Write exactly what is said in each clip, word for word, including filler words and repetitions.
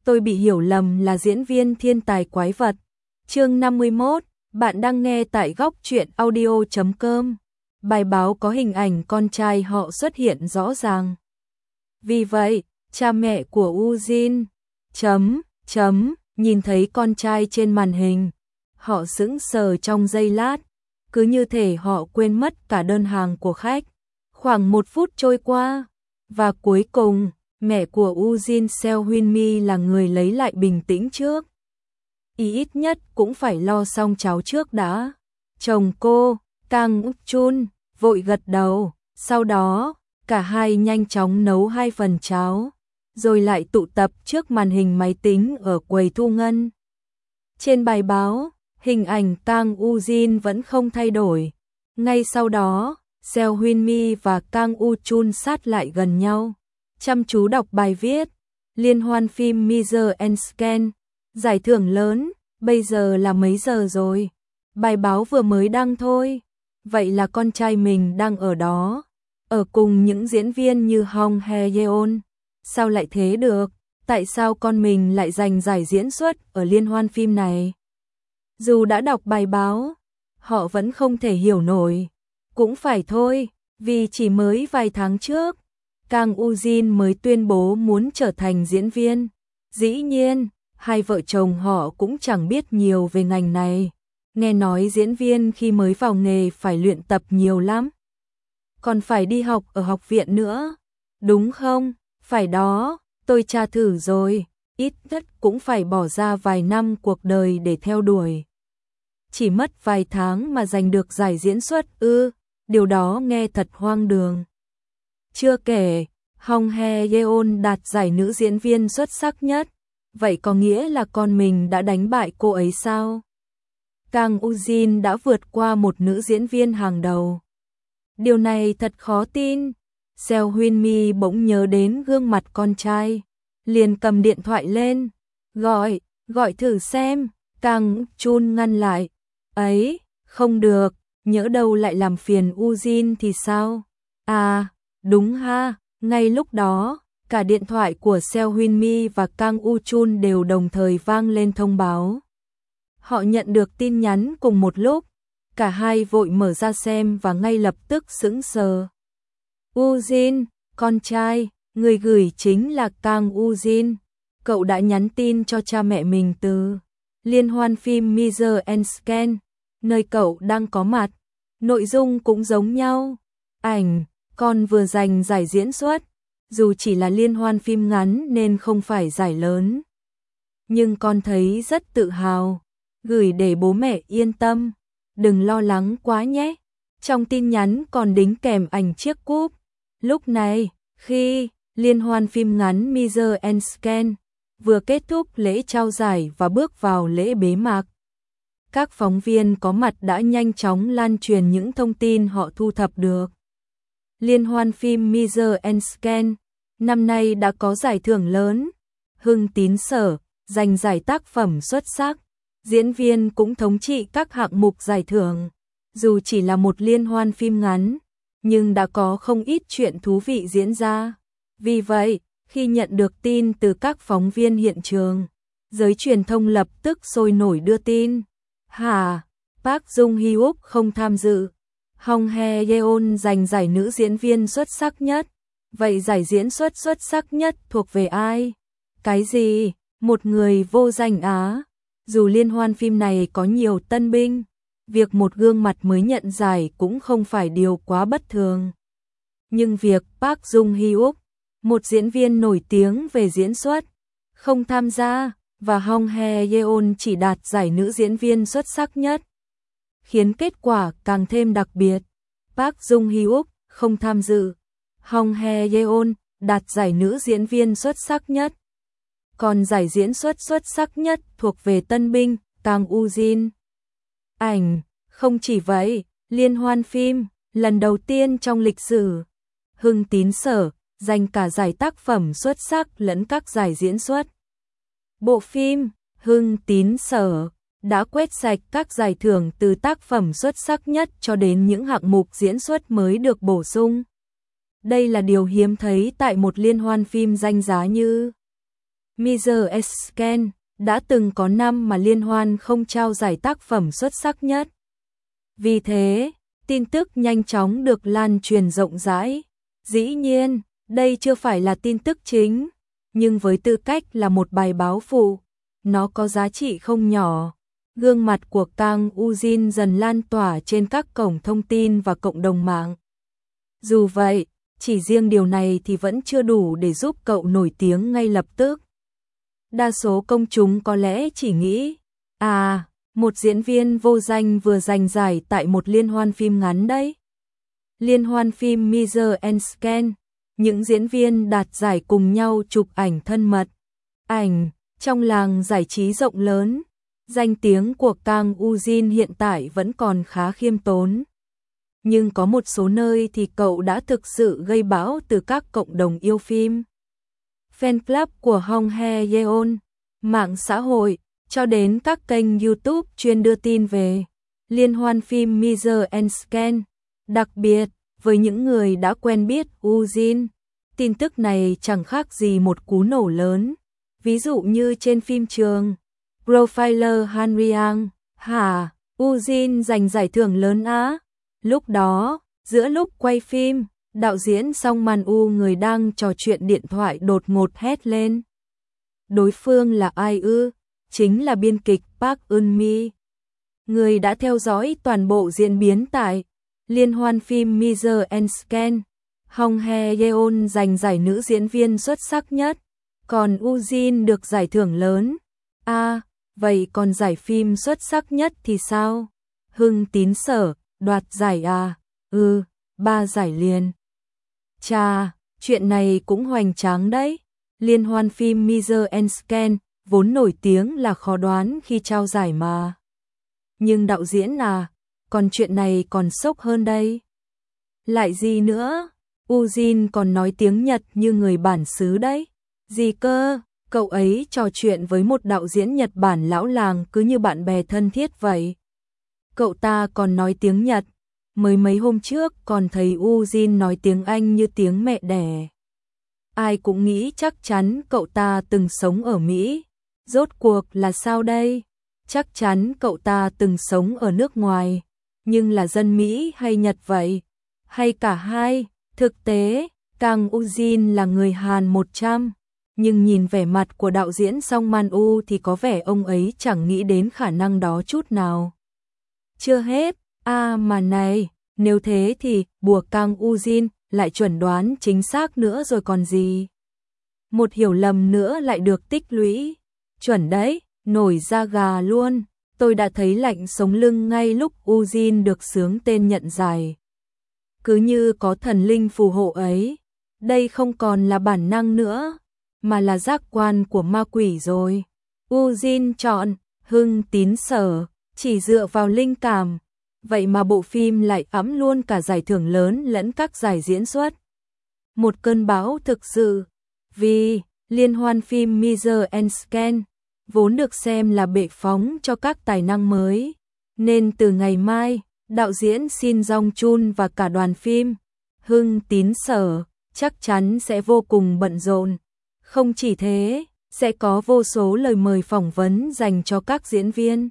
tôi bị hiểu lầm là diễn viên thiên tài quái vật. Chương năm mươi mốt, bạn đang nghe tại góc truyện audio chấm com. Bài báo có hình ảnh con trai họ xuất hiện rõ ràng. Vì vậy, cha mẹ của Ujin chấm chấm nhìn thấy con trai trên màn hình, họ sững sờ trong giây lát, cứ như thể họ quên mất cả đơn hàng của khách. Khoảng một phút trôi qua, và cuối cùng, mẹ của Ujin Seo Huynh-mi là người lấy lại bình tĩnh trước. Ý ít nhất cũng phải lo xong cháu trước đã. Chồng cô, Kang Uk-chun, vội gật đầu, sau đó, cả hai nhanh chóng nấu hai phần cháo, rồi lại tụ tập trước màn hình máy tính ở quầy thu ngân. Trên bài báo, hình ảnh Kang Ujin vẫn không thay đổi. Ngay sau đó, Seo Huynh-mi và Kang U-chun sát lại gần nhau, chăm chú đọc bài viết. Liên hoan phim Mother and Scan, giải thưởng lớn, bây giờ là mấy giờ rồi? Bài báo vừa mới đăng thôi. Vậy là con trai mình đang ở đó, ở cùng những diễn viên như Hong Hae-yeon. Sao lại thế được? Tại sao con mình lại giành giải diễn xuất ở liên hoan phim này? Dù đã đọc bài báo, họ vẫn không thể hiểu nổi. Cũng phải thôi, vì chỉ mới vài tháng trước, Kang Ujin mới tuyên bố muốn trở thành diễn viên. Dĩ nhiên, hai vợ chồng họ cũng chẳng biết nhiều về ngành này. Nghe nói diễn viên khi mới vào nghề phải luyện tập nhiều lắm. Còn phải đi học ở học viện nữa. Đúng không? Phải đó, tôi tra thử rồi. Ít nhất cũng phải bỏ ra vài năm cuộc đời để theo đuổi. Chỉ mất vài tháng mà giành được giải diễn xuất ư, điều đó nghe thật hoang đường. Chưa kể, Hong Hae-yeon đạt giải nữ diễn viên xuất sắc nhất. Vậy có nghĩa là con mình đã đánh bại cô ấy sao? Kang Ujin đã vượt qua một nữ diễn viên hàng đầu. Điều này thật khó tin. Seo Huynh-mi bỗng nhớ đến gương mặt con trai, liền cầm điện thoại lên, gọi, gọi thử xem. Kang Chun ngăn lại. Ấy, không được, nhỡ đâu lại làm phiền Ujin thì sao? À, đúng ha, ngay lúc đó, cả điện thoại của Seo Huynh-mi và Kang U-chun đều đồng thời vang lên thông báo. Họ nhận được tin nhắn cùng một lúc, cả hai vội mở ra xem và ngay lập tức sững sờ. Ujin, con trai, người gửi chính là Kang Ujin. Cậu đã nhắn tin cho cha mẹ mình từ liên hoan phim Mother and Scan, nơi cậu đang có mặt. Nội dung cũng giống nhau. Ảnh, con vừa giành giải diễn xuất, dù chỉ là liên hoan phim ngắn nên không phải giải lớn. Nhưng con thấy rất tự hào, gửi để bố mẹ yên tâm, đừng lo lắng quá nhé. Trong tin nhắn còn đính kèm ảnh chiếc cúp. Lúc này, khi liên hoan phim ngắn Mother and Scan vừa kết thúc lễ trao giải và bước vào lễ bế mạc, các phóng viên có mặt đã nhanh chóng lan truyền những thông tin họ thu thập được. Liên hoan phim Mother and Scan năm nay đã có giải thưởng lớn. Hưng Tín Sở giành giải tác phẩm xuất sắc. Diễn viên cũng thống trị các hạng mục giải thưởng. Dù chỉ là một liên hoan phim ngắn, nhưng đã có không ít chuyện thú vị diễn ra. Vì vậy, khi nhận được tin từ các phóng viên hiện trường, giới truyền thông lập tức sôi nổi đưa tin. Hả? Park Jung Hyuk không tham dự. Hong Hae-yeon giành giải nữ diễn viên xuất sắc nhất. Vậy giải diễn xuất xuất sắc nhất thuộc về ai? Cái gì? Một người vô danh á? Dù liên hoan phim này có nhiều tân binh, việc một gương mặt mới nhận giải cũng không phải điều quá bất thường. Nhưng việc Park Jung Hyuk, một diễn viên nổi tiếng về diễn xuất, không tham gia, và Hong Hae-yeon chỉ đạt giải nữ diễn viên xuất sắc nhất, khiến kết quả càng thêm đặc biệt. Park Jung Hyuk không tham dự, Hong Hae-yeon đạt giải nữ diễn viên xuất sắc nhất. Còn giải diễn xuất xuất sắc nhất thuộc về tân binh Kang Ujin. Ảnh, không chỉ vậy, liên hoan phim, lần đầu tiên trong lịch sử, Hưng Tín Sở giành cả giải tác phẩm xuất sắc lẫn các giải diễn xuất. Bộ phim Hưng Tín Sở đã quét sạch các giải thưởng từ tác phẩm xuất sắc nhất cho đến những hạng mục diễn xuất mới được bổ sung. Đây là điều hiếm thấy tại một liên hoan phim danh giá như Mister Scan đã từng có năm mà liên hoan không trao giải tác phẩm xuất sắc nhất. Vì thế, tin tức nhanh chóng được lan truyền rộng rãi. Dĩ nhiên, đây chưa phải là tin tức chính, nhưng với tư cách là một bài báo phụ, nó có giá trị không nhỏ. Gương mặt của Kang Ujin dần lan tỏa trên các cổng thông tin và cộng đồng mạng. Dù vậy, chỉ riêng điều này thì vẫn chưa đủ để giúp cậu nổi tiếng ngay lập tức. Đa số công chúng có lẽ chỉ nghĩ, à, một diễn viên vô danh vừa giành giải tại một liên hoan phim ngắn đấy. Liên hoan phim Mister Scan, những diễn viên đạt giải cùng nhau chụp ảnh thân mật. Ảnh, trong làng giải trí rộng lớn, danh tiếng của Kang Ujin hiện tại vẫn còn khá khiêm tốn. Nhưng có một số nơi thì cậu đã thực sự gây bão từ các cộng đồng yêu phim. Fan club của Hong Hae Yeon, mạng xã hội, cho đến các kênh YouTube chuyên đưa tin về liên hoan phim Mister Scan. Đặc biệt, với những người đã quen biết Ujin, tin tức này chẳng khác gì một cú nổ lớn. Ví dụ như trên phim trường Profiler Hanriang, hả, Ujin giành giải thưởng lớn á. Lúc đó, giữa lúc quay phim, đạo diễn Song Man-u người đang trò chuyện điện thoại đột ngột hét lên. Đối phương là ai ư? Chính là biên kịch Park Eun-mi. Người đã theo dõi toàn bộ diễn biến tại liên hoan phim Mister Scan. Hong Hae Yeon giành giải nữ diễn viên xuất sắc nhất, còn Ujin được giải thưởng lớn. À, vậy còn giải phim xuất sắc nhất thì sao? Hưng Tín Sở đoạt giải à? Ừ, ba giải liền. Chà, chuyện này cũng hoành tráng đấy. Liên hoan phim Mister Scan vốn nổi tiếng là khó đoán khi trao giải mà. Nhưng đạo diễn à, còn chuyện này còn sốc hơn đây. Lại gì nữa? Ujin còn nói tiếng Nhật như người bản xứ đấy. Gì cơ? Cậu ấy trò chuyện với một đạo diễn Nhật Bản lão làng cứ như bạn bè thân thiết vậy. Cậu ta còn nói tiếng Nhật. Mới mấy hôm trước còn thấy Ujin nói tiếng Anh như tiếng mẹ đẻ. Ai cũng nghĩ chắc chắn cậu ta từng sống ở Mỹ. Rốt cuộc là sao đây? Chắc chắn cậu ta từng sống ở nước ngoài. Nhưng là dân Mỹ hay Nhật vậy? Hay cả hai? Thực tế, Kang Ujin là người Hàn một trăm. Nhưng nhìn vẻ mặt của đạo diễn Song Man-u thì có vẻ ông ấy chẳng nghĩ đến khả năng đó chút nào. Chưa hết, à mà này, nếu thế thì bùa Kang Ujin lại chuẩn đoán chính xác nữa rồi còn gì. Một hiểu lầm nữa lại được tích lũy. Chuẩn đấy, nổi da gà luôn. Tôi đã thấy lạnh sống lưng ngay lúc Ujin được xướng tên nhận giải. Cứ như có thần linh phù hộ ấy. Đây không còn là bản năng nữa, mà là giác quan của ma quỷ rồi. Ujin chọn Hưng Tín Sở chỉ dựa vào linh cảm. Vậy mà bộ phim lại ẵm luôn cả giải thưởng lớn lẫn các giải diễn xuất. Một cơn bão thực sự. Vì liên hoan phim Mister Scan vốn được xem là bệ phóng cho các tài năng mới, nên từ ngày mai, đạo diễn Shin Jong-chun và cả đoàn phim Hưng Tín Sở chắc chắn sẽ vô cùng bận rộn. Không chỉ thế, sẽ có vô số lời mời phỏng vấn dành cho các diễn viên.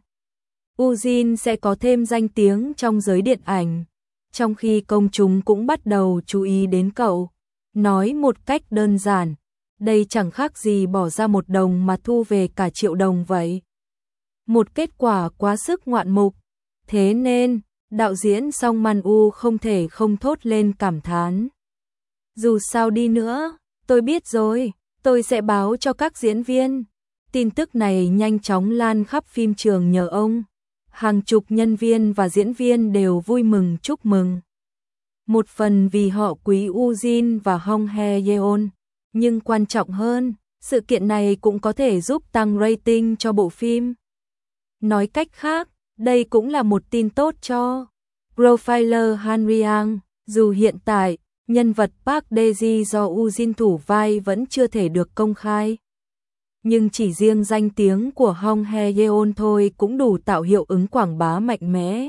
Ujin sẽ có thêm danh tiếng trong giới điện ảnh, trong khi công chúng cũng bắt đầu chú ý đến cậu. Nói một cách đơn giản, đây chẳng khác gì bỏ ra một đồng mà thu về cả triệu đồng vậy. Một kết quả quá sức ngoạn mục. Thế nên, đạo diễn Song Man-u không thể không thốt lên cảm thán. Dù sao đi nữa, tôi biết rồi, tôi sẽ báo cho các diễn viên. Tin tức này nhanh chóng lan khắp phim trường nhờ ông. Hàng chục nhân viên và diễn viên đều vui mừng chúc mừng. Một phần vì họ quý Ujin và Hong Hae Yeon, nhưng quan trọng hơn, sự kiện này cũng có thể giúp tăng rating cho bộ phim. Nói cách khác, đây cũng là một tin tốt cho Profiler Hanriang, dù hiện tại, nhân vật Park Dae-ji do Ujin thủ vai vẫn chưa thể được công khai. Nhưng chỉ riêng danh tiếng của Hong Hae Yeon thôi cũng đủ tạo hiệu ứng quảng bá mạnh mẽ.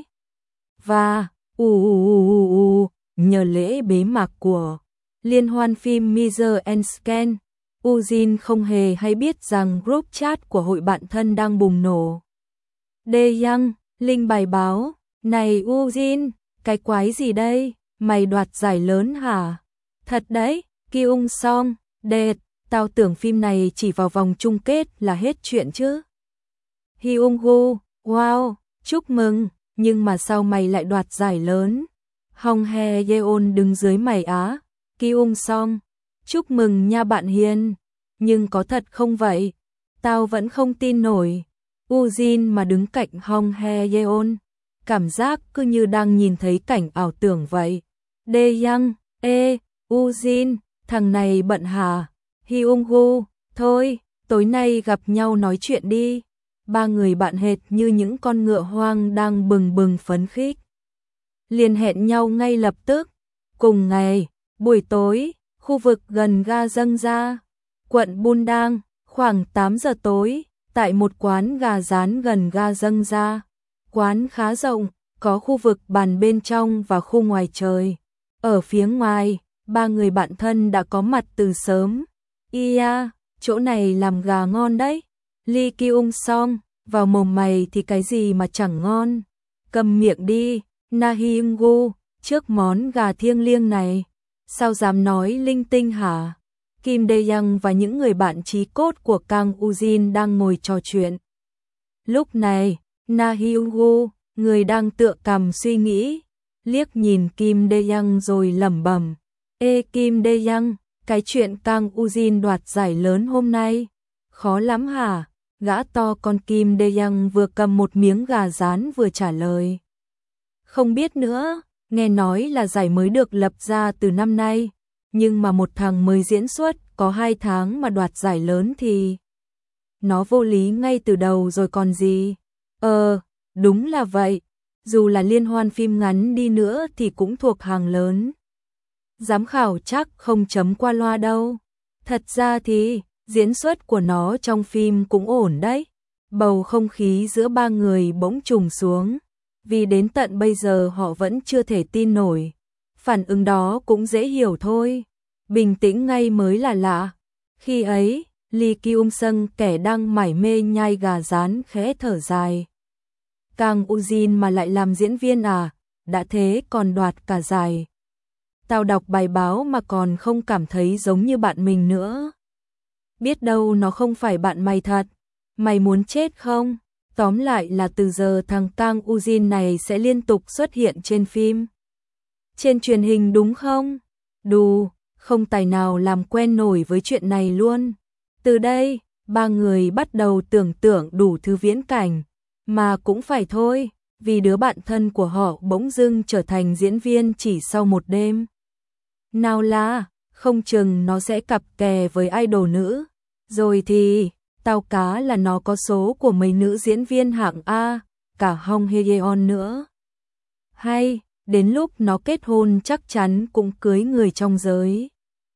Và, u u u u u, nhờ lễ bế mạc của liên hoan phim Mister Scan, Ujin không hề hay biết rằng group chat của hội bạn thân đang bùng nổ. Daeyoung, Linh bài báo, này Ujin, cái quái gì đây, mày đoạt giải lớn hả? Thật đấy, Kyung Song, đệt, tao tưởng phim này chỉ vào vòng chung kết là hết chuyện chứ. Hyung Woo, wow, chúc mừng, nhưng mà sao mày lại đoạt giải lớn? Hong Hye Yeon đứng dưới mày á. Kyung Song, chúc mừng nha bạn hiền, nhưng có thật không vậy? Tao vẫn không tin nổi. Ujin mà đứng cạnh Hong Hye Yeon, cảm giác cứ như đang nhìn thấy cảnh ảo tưởng vậy. Daeyoung, ê, Ujin, thằng này bận hả? Hyung Woo, thôi, tối nay gặp nhau nói chuyện đi. Ba người bạn hệt như những con ngựa hoang đang bừng bừng phấn khích. Liền hẹn nhau ngay lập tức. Cùng ngày, buổi tối, khu vực gần ga Dâng Gia, quận Bundang, khoảng tám giờ tối, tại một quán gà rán gần ga Dâng Gia. Quán khá rộng, có khu vực bàn bên trong và khu ngoài trời. Ở phía ngoài, ba người bạn thân đã có mặt từ sớm. Ia, chỗ này làm gà ngon đấy. Lee Kyung Song, vào mồm mày thì cái gì mà chẳng ngon. Cầm miệng đi, Na Hyung Woo, trước món gà thiêng liêng này. Sao dám nói linh tinh hả? Kim Daeyoung và những người bạn chí cốt của Kang Ujin đang ngồi trò chuyện. Lúc này, Na Hyung Woo, người đang tựa cằm suy nghĩ, liếc nhìn Kim Daeyoung rồi lẩm bẩm. Ê Kim Daeyoung, cái chuyện Kang Ujin đoạt giải lớn hôm nay, khó lắm hả? Gã to con Kim Daeyoung vừa cầm một miếng gà rán vừa trả lời. Không biết nữa, nghe nói là giải mới được lập ra từ năm nay, nhưng mà một thằng mới diễn xuất có hai tháng mà đoạt giải lớn thì nó vô lý ngay từ đầu rồi còn gì. Ờ, đúng là vậy, dù là liên hoan phim ngắn đi nữa thì cũng thuộc hàng lớn. Giám khảo chắc không chấm qua loa đâu. Thật ra thì diễn xuất của nó trong phim cũng ổn đấy. Bầu không khí giữa ba người bỗng trùng xuống, vì đến tận bây giờ họ vẫn chưa thể tin nổi. Phản ứng đó cũng dễ hiểu thôi, bình tĩnh ngay mới là lạ. Khi ấy, Lee Kyung Sung, kẻ đang mải mê nhai gà rán, khẽ thở dài. Kang Ujin mà lại làm diễn viên à? Đã thế còn đoạt cả giải. Tao đọc bài báo mà còn không cảm thấy giống như bạn mình nữa. Biết đâu nó không phải bạn mày thật. Mày muốn chết không? Tóm lại là từ giờ thằng Kang Ujin này sẽ liên tục xuất hiện trên phim, trên truyền hình đúng không? Đù, không tài nào làm quen nổi với chuyện này luôn. Từ đây, ba người bắt đầu tưởng tượng đủ thứ viễn cảnh, mà cũng phải thôi, vì đứa bạn thân của họ bỗng dưng trở thành diễn viên chỉ sau một đêm. Nào là, không chừng nó sẽ cặp kè với idol nữ, rồi thì tao cá là nó có số của mấy nữ diễn viên hạng A, cả Hong Hye Yeon nữa. Hay, đến lúc nó kết hôn chắc chắn cũng cưới người trong giới.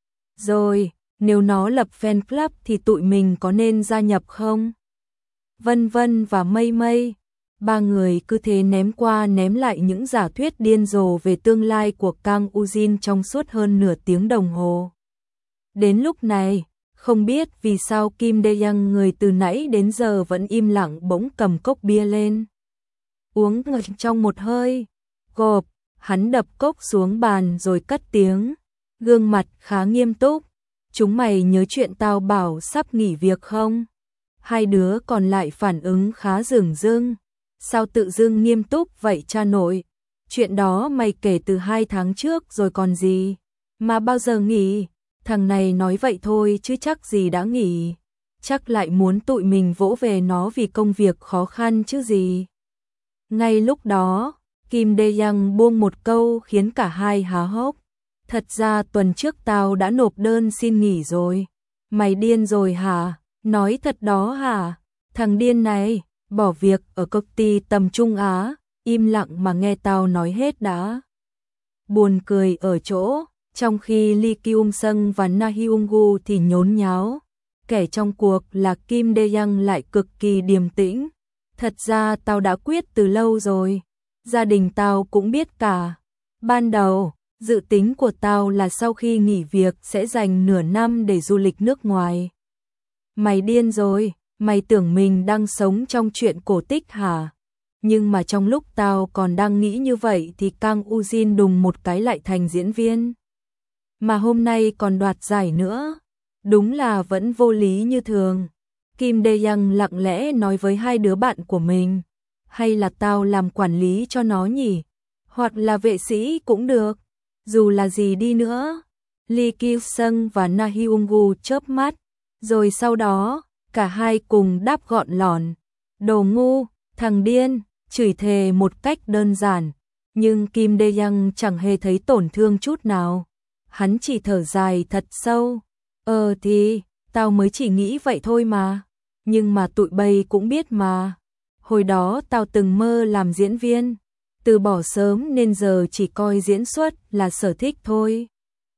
Rồi, nếu nó lập fan club thì tụi mình có nên gia nhập không? Vân Vân và Mây Mây, ba người cứ thế ném qua ném lại những giả thuyết điên rồ về tương lai của Kang Ujin trong suốt hơn nửa tiếng đồng hồ. Đến lúc này, không biết vì sao Kim Daeyoung, người từ nãy đến giờ vẫn im lặng, bỗng cầm cốc bia lên. Uống ngực trong một hơi, gộp, hắn đập cốc xuống bàn rồi cất tiếng, gương mặt khá nghiêm túc. Chúng mày nhớ chuyện tao bảo sắp nghỉ việc không? Hai đứa còn lại phản ứng khá dửng dưng. Sao tự dưng nghiêm túc vậy cha nội? Chuyện đó mày kể từ hai tháng trước rồi còn gì? Mà bao giờ nghỉ? Thằng này nói vậy thôi chứ chắc gì đã nghỉ. Chắc lại muốn tụi mình vỗ về nó vì công việc khó khăn chứ gì. Ngay lúc đó, Kim Daeyoung buông một câu khiến cả hai há hốc. Thật ra tuần trước tao đã nộp đơn xin nghỉ rồi. Mày điên rồi hả? Nói thật đó hả? Thằng điên này, bỏ việc ở công ty tầm Trung Á, im lặng mà nghe tao nói hết đã. Buồn cười ở chỗ, trong khi Lee Kyung Sung và Na Hyung Woo thì nhốn nháo, kẻ trong cuộc là Kim Daeyoung lại cực kỳ điềm tĩnh. Thật ra tao đã quyết từ lâu rồi, gia đình tao cũng biết cả. Ban đầu, Dự tính của tao là sau khi nghỉ việc sẽ dành nửa năm để du lịch nước ngoài. Mày điên rồi, mày tưởng mình đang sống trong truyện cổ tích hả? Nhưng mà trong lúc tao còn đang nghĩ như vậy thì Kang Ujin đùng một cái lại thành diễn viên. Mà hôm nay còn đoạt giải nữa. Đúng là vẫn vô lý như thường. Kim Dae-young lặng lẽ nói với hai đứa bạn của mình. Hay là tao làm quản lý cho nó nhỉ? Hoặc là vệ sĩ cũng được. Dù là gì đi nữa. Lee Kyung-sung và Na Hyung-woo chớp mắt. Rồi sau đó, cả hai cùng đáp gọn lỏn. Đồ ngu, thằng điên, chửi thề một cách đơn giản. Nhưng Kim Dae-young chẳng hề thấy tổn thương chút nào. Hắn chỉ thở dài thật sâu. Ờ thì, tao mới chỉ nghĩ vậy thôi mà. Nhưng mà tụi bay cũng biết mà. Hồi đó tao từng mơ làm diễn viên. Từ bỏ sớm nên giờ chỉ coi diễn xuất là sở thích thôi.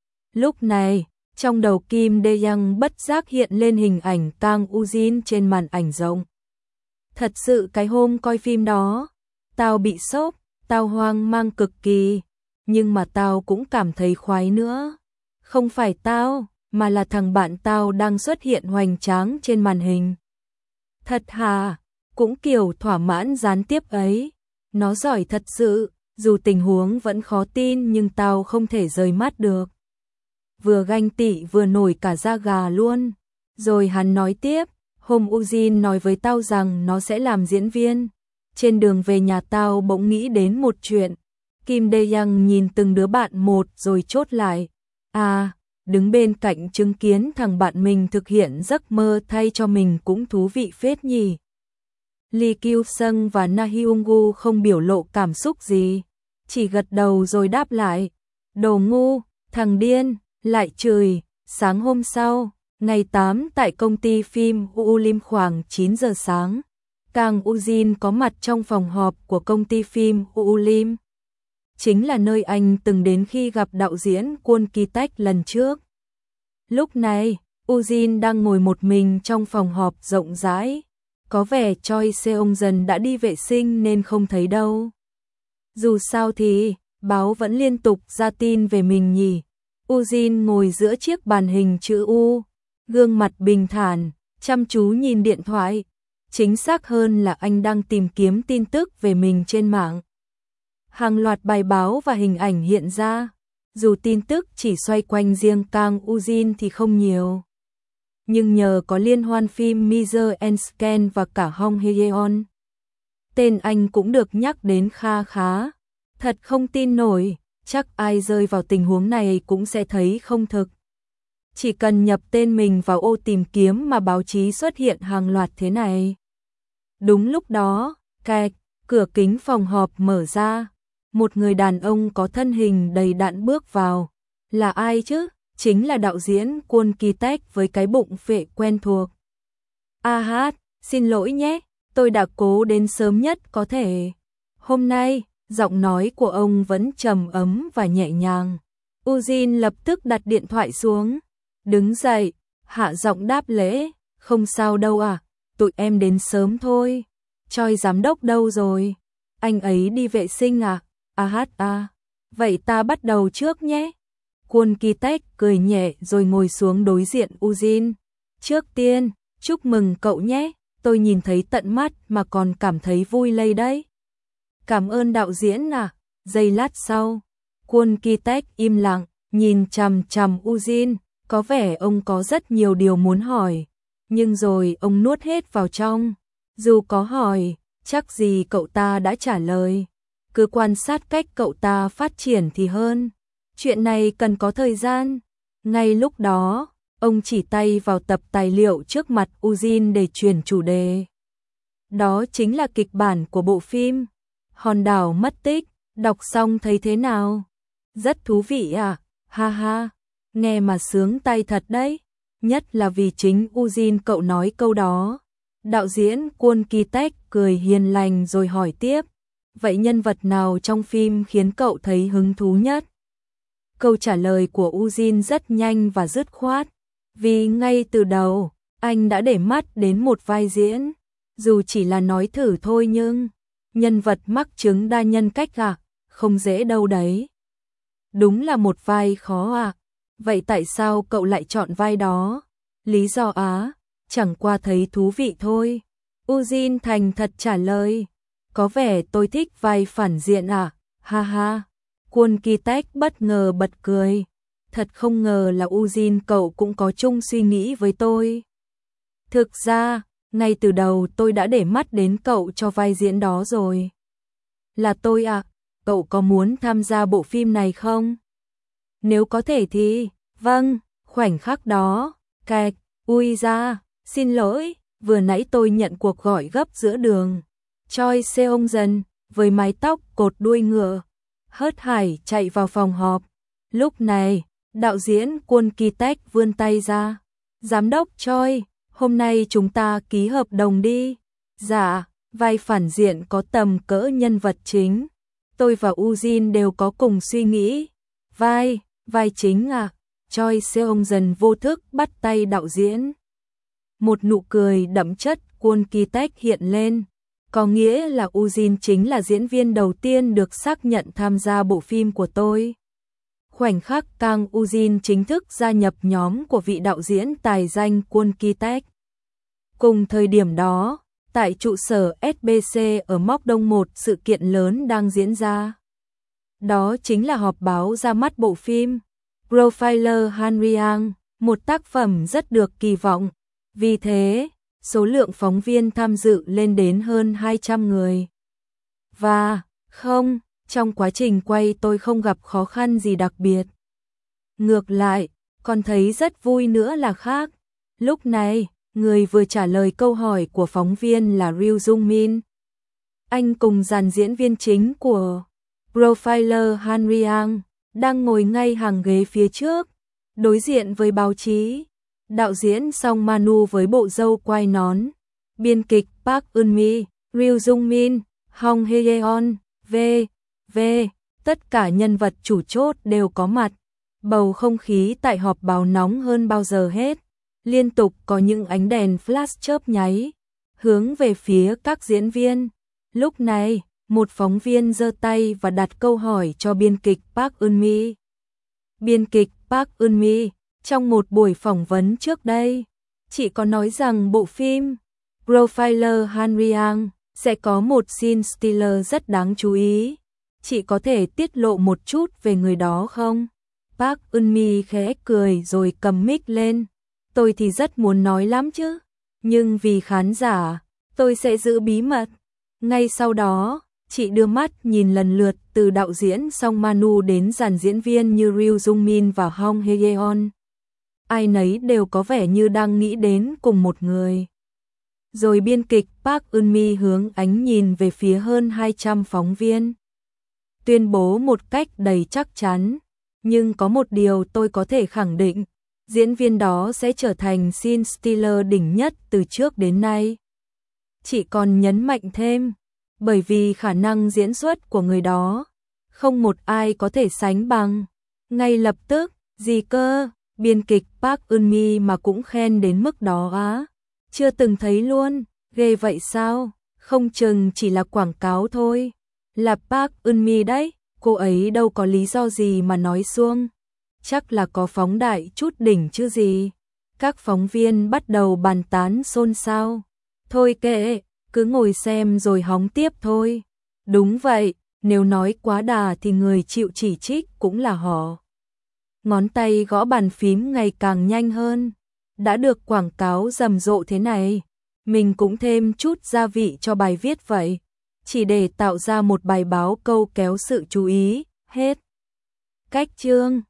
Lúc này, trong đầu Kim Dae-young bất giác hiện lên hình ảnh Kang Ujin trên màn ảnh rộng. Thật sự cái hôm coi phim đó, tao bị sốc, tao hoang mang cực kỳ. Nhưng mà tao cũng cảm thấy khoái nữa. Không phải tao, mà là thằng bạn tao đang xuất hiện hoành tráng trên màn hình. Thật hả? Cũng kiểu thỏa mãn gián tiếp ấy. Nó giỏi thật sự, dù tình huống vẫn khó tin nhưng tao không thể rời mắt được. Vừa ganh tị vừa nổi cả da gà luôn. Rồi hắn nói tiếp, hôm Ujin nói với tao rằng nó sẽ làm diễn viên. Trên đường về nhà tao bỗng nghĩ đến một chuyện. Kim Dae-young nhìn từng đứa bạn một rồi chốt lại. À, đứng bên cạnh chứng kiến thằng bạn mình thực hiện giấc mơ thay cho mình cũng thú vị phết nhỉ. Lee Kyung-sung và Na Hyung-woo không biểu lộ cảm xúc gì, chỉ gật đầu rồi đáp lại. Đồ ngu, thằng điên, lại chửi. Sáng hôm sau, ngày tám tại công ty phim u lim khoảng chín giờ sáng, Kang Ujin có mặt trong phòng họp của công ty phim u lim. Chính là nơi anh từng đến khi gặp đạo diễn Kwon Ki-taek lần trước. Lúc này, Ujin đang ngồi một mình trong phòng họp rộng rãi. Có vẻ Choi Seong-jeon đã đi vệ sinh nên không thấy đâu. Dù sao thì, báo vẫn liên tục ra tin về mình nhỉ. Ujin ngồi giữa chiếc bàn hình chữ U, gương mặt bình thản, chăm chú nhìn điện thoại. Chính xác hơn là anh đang tìm kiếm tin tức về mình trên mạng. Hàng loạt bài báo và hình ảnh hiện ra, dù tin tức chỉ xoay quanh riêng Kang Ujin thì không nhiều. Nhưng nhờ có liên hoan phim Miser and Scan và cả Hong Hye-yeon, tên anh cũng được nhắc đến kha khá. Thật không tin nổi, chắc ai rơi vào tình huống này cũng sẽ thấy không thực. Chỉ cần nhập tên mình vào ô tìm kiếm mà báo chí xuất hiện hàng loạt thế này. Đúng lúc đó, cạch, cửa kính phòng họp mở ra. Một người đàn ông có thân hình đầy đặn bước vào. Là ai chứ? Chính là đạo diễn Kwon Ki-taek với cái bụng phệ quen thuộc. A hát, xin lỗi nhé, tôi đã cố đến sớm nhất có thể. Hôm nay, giọng nói của ông vẫn trầm ấm và nhẹ nhàng. Ujin lập tức đặt điện thoại xuống, đứng dậy, hạ giọng đáp lễ. Không sao đâu à, tụi em đến sớm thôi. Choi giám đốc đâu rồi? Anh ấy đi vệ sinh à? A hát à, vậy ta bắt đầu trước nhé. Kwon Ki-taek cười nhẹ rồi ngồi xuống đối diện Ujin. Trước tiên, chúc mừng cậu nhé, tôi nhìn thấy tận mắt mà còn cảm thấy vui lây đấy. Cảm ơn đạo diễn à. Giây lát sau, Kwon Ki-taek im lặng, nhìn chằm chằm Ujin, có vẻ ông có rất nhiều điều muốn hỏi, nhưng rồi ông nuốt hết vào trong. Dù có hỏi, chắc gì cậu ta đã trả lời. Cứ quan sát cách cậu ta phát triển thì hơn. Chuyện này cần có thời gian. Ngay lúc đó, ông chỉ tay vào tập tài liệu trước mặt Ujin để chuyển chủ đề. Đó chính là kịch bản của bộ phim Hòn đảo mất tích. Đọc xong thấy thế nào? Rất thú vị à? Ha ha, nghe mà sướng tay thật đấy. Nhất là vì chính Ujin cậu nói câu đó. Đạo diễn Kwon Ki-taek cười hiền lành rồi hỏi tiếp. Vậy nhân vật nào trong phim khiến cậu thấy hứng thú nhất? Câu trả lời của Ujin rất nhanh và dứt khoát. Vì ngay từ đầu, anh đã để mắt đến một vai diễn. Dù chỉ là nói thử thôi nhưng nhân vật mắc chứng đa nhân cách à, không dễ đâu đấy. đúng là một vai khó à. Vậy tại sao cậu lại chọn vai đó? Lý do á, chẳng qua thấy thú vị thôi. Ujin thành thật trả lời. Có vẻ tôi thích vai phản diện à, ha ha. Kwon Ki-taek bất ngờ bật cười. Thật không ngờ là Ujin cậu cũng có chung suy nghĩ với tôi. Thực ra, ngay từ đầu tôi đã để mắt đến cậu cho vai diễn đó rồi. Là tôi à, cậu có muốn tham gia bộ phim này không? Nếu có thể thì, vâng, khoảnh khắc đó, cạch, ui ra, xin lỗi, vừa nãy tôi nhận cuộc gọi gấp giữa đường. Choi Seong-jeon, với mái tóc cột đuôi ngựa, hớt hải chạy vào phòng họp. Lúc này, đạo diễn Kwon Ki-taek vươn tay ra. Giám đốc Choi, hôm nay chúng ta ký hợp đồng đi. Dạ, vai phản diện có tầm cỡ nhân vật chính. Tôi và Ujin đều có cùng suy nghĩ. Vai, vai chính à? Choi Seong-jeon vô thức bắt tay đạo diễn. Một nụ cười đậm chất Kwon Ki-taek hiện lên. Có nghĩa là Ujin chính là diễn viên đầu tiên được xác nhận tham gia bộ phim của tôi. Khoảnh khắc Kang Ujin chính thức gia nhập nhóm của vị đạo diễn tài danh Kwon Ki-taek. Cùng thời điểm đó, tại trụ sở ét bê xê ở Móc Đông một sự kiện lớn đang diễn ra. Đó chính là họp báo ra mắt bộ phim Profiler Hanryang, một tác phẩm rất được kỳ vọng. Vì thế, số lượng phóng viên tham dự lên đến hơn hai trăm người. Và, không, trong quá trình quay tôi không gặp khó khăn gì đặc biệt. Ngược lại, còn thấy rất vui nữa là khác. Lúc này, người vừa trả lời câu hỏi của phóng viên là Ryu Jung Min. Anh cùng dàn diễn viên chính của Profiler Hanryang đang ngồi ngay hàng ghế phía trước, đối diện với báo chí. Đạo diễn Song Manu với bộ râu quai nón, biên kịch Park Eun-mi, Ryu Jung Min, Hong Hye-yeon, V. V. Tất cả nhân vật chủ chốt đều có mặt. Bầu không khí tại họp báo nóng hơn bao giờ hết. Liên tục có những ánh đèn flash chớp nháy, hướng về phía các diễn viên. Lúc này, một phóng viên giơ tay và đặt câu hỏi cho biên kịch Park Eun-mi. Biên kịch Park Eun-mi, trong một buổi phỏng vấn trước đây, chị có nói rằng bộ phim Profiler Hanryang sẽ có một scene stealer rất đáng chú ý. Chị có thể tiết lộ một chút về người đó không? Park Eun-mi khẽ cười rồi cầm mic lên. Tôi thì rất muốn nói lắm chứ, nhưng vì khán giả, tôi sẽ giữ bí mật. Ngay sau đó, chị đưa mắt nhìn lần lượt từ đạo diễn Song Manu đến dàn diễn viên như Ryu Jung Min và Hong Hye-yeon. Ai nấy đều có vẻ như đang nghĩ đến cùng một người. Rồi biên kịch Park Eun-mi hướng ánh nhìn về phía hơn hai trăm phóng viên. Tuyên bố một cách đầy chắc chắn, nhưng có một điều tôi có thể khẳng định, diễn viên đó sẽ trở thành scene stealer đỉnh nhất từ trước đến nay. Chị còn nhấn mạnh thêm, bởi vì khả năng diễn xuất của người đó, không một ai có thể sánh bằng. Ngay lập tức, gì cơ, biên kịch Park Eun-mi mà cũng khen đến mức đó á? Chưa từng thấy luôn, ghê vậy sao? Không chừng chỉ là quảng cáo thôi. Là Park Eun-mi đấy, cô ấy đâu có lý do gì mà nói suông. Chắc là có phóng đại chút đỉnh chứ gì. Các phóng viên bắt đầu bàn tán xôn xao. Thôi kệ, cứ ngồi xem rồi hóng tiếp thôi. Đúng vậy, nếu nói quá đà thì người chịu chỉ trích cũng là họ. Ngón tay gõ bàn phím ngày càng nhanh hơn. Đã được quảng cáo rầm rộ thế này, mình cũng thêm chút gia vị cho bài viết vậy. Chỉ để tạo ra một bài báo câu kéo sự chú ý, hết. Cách chương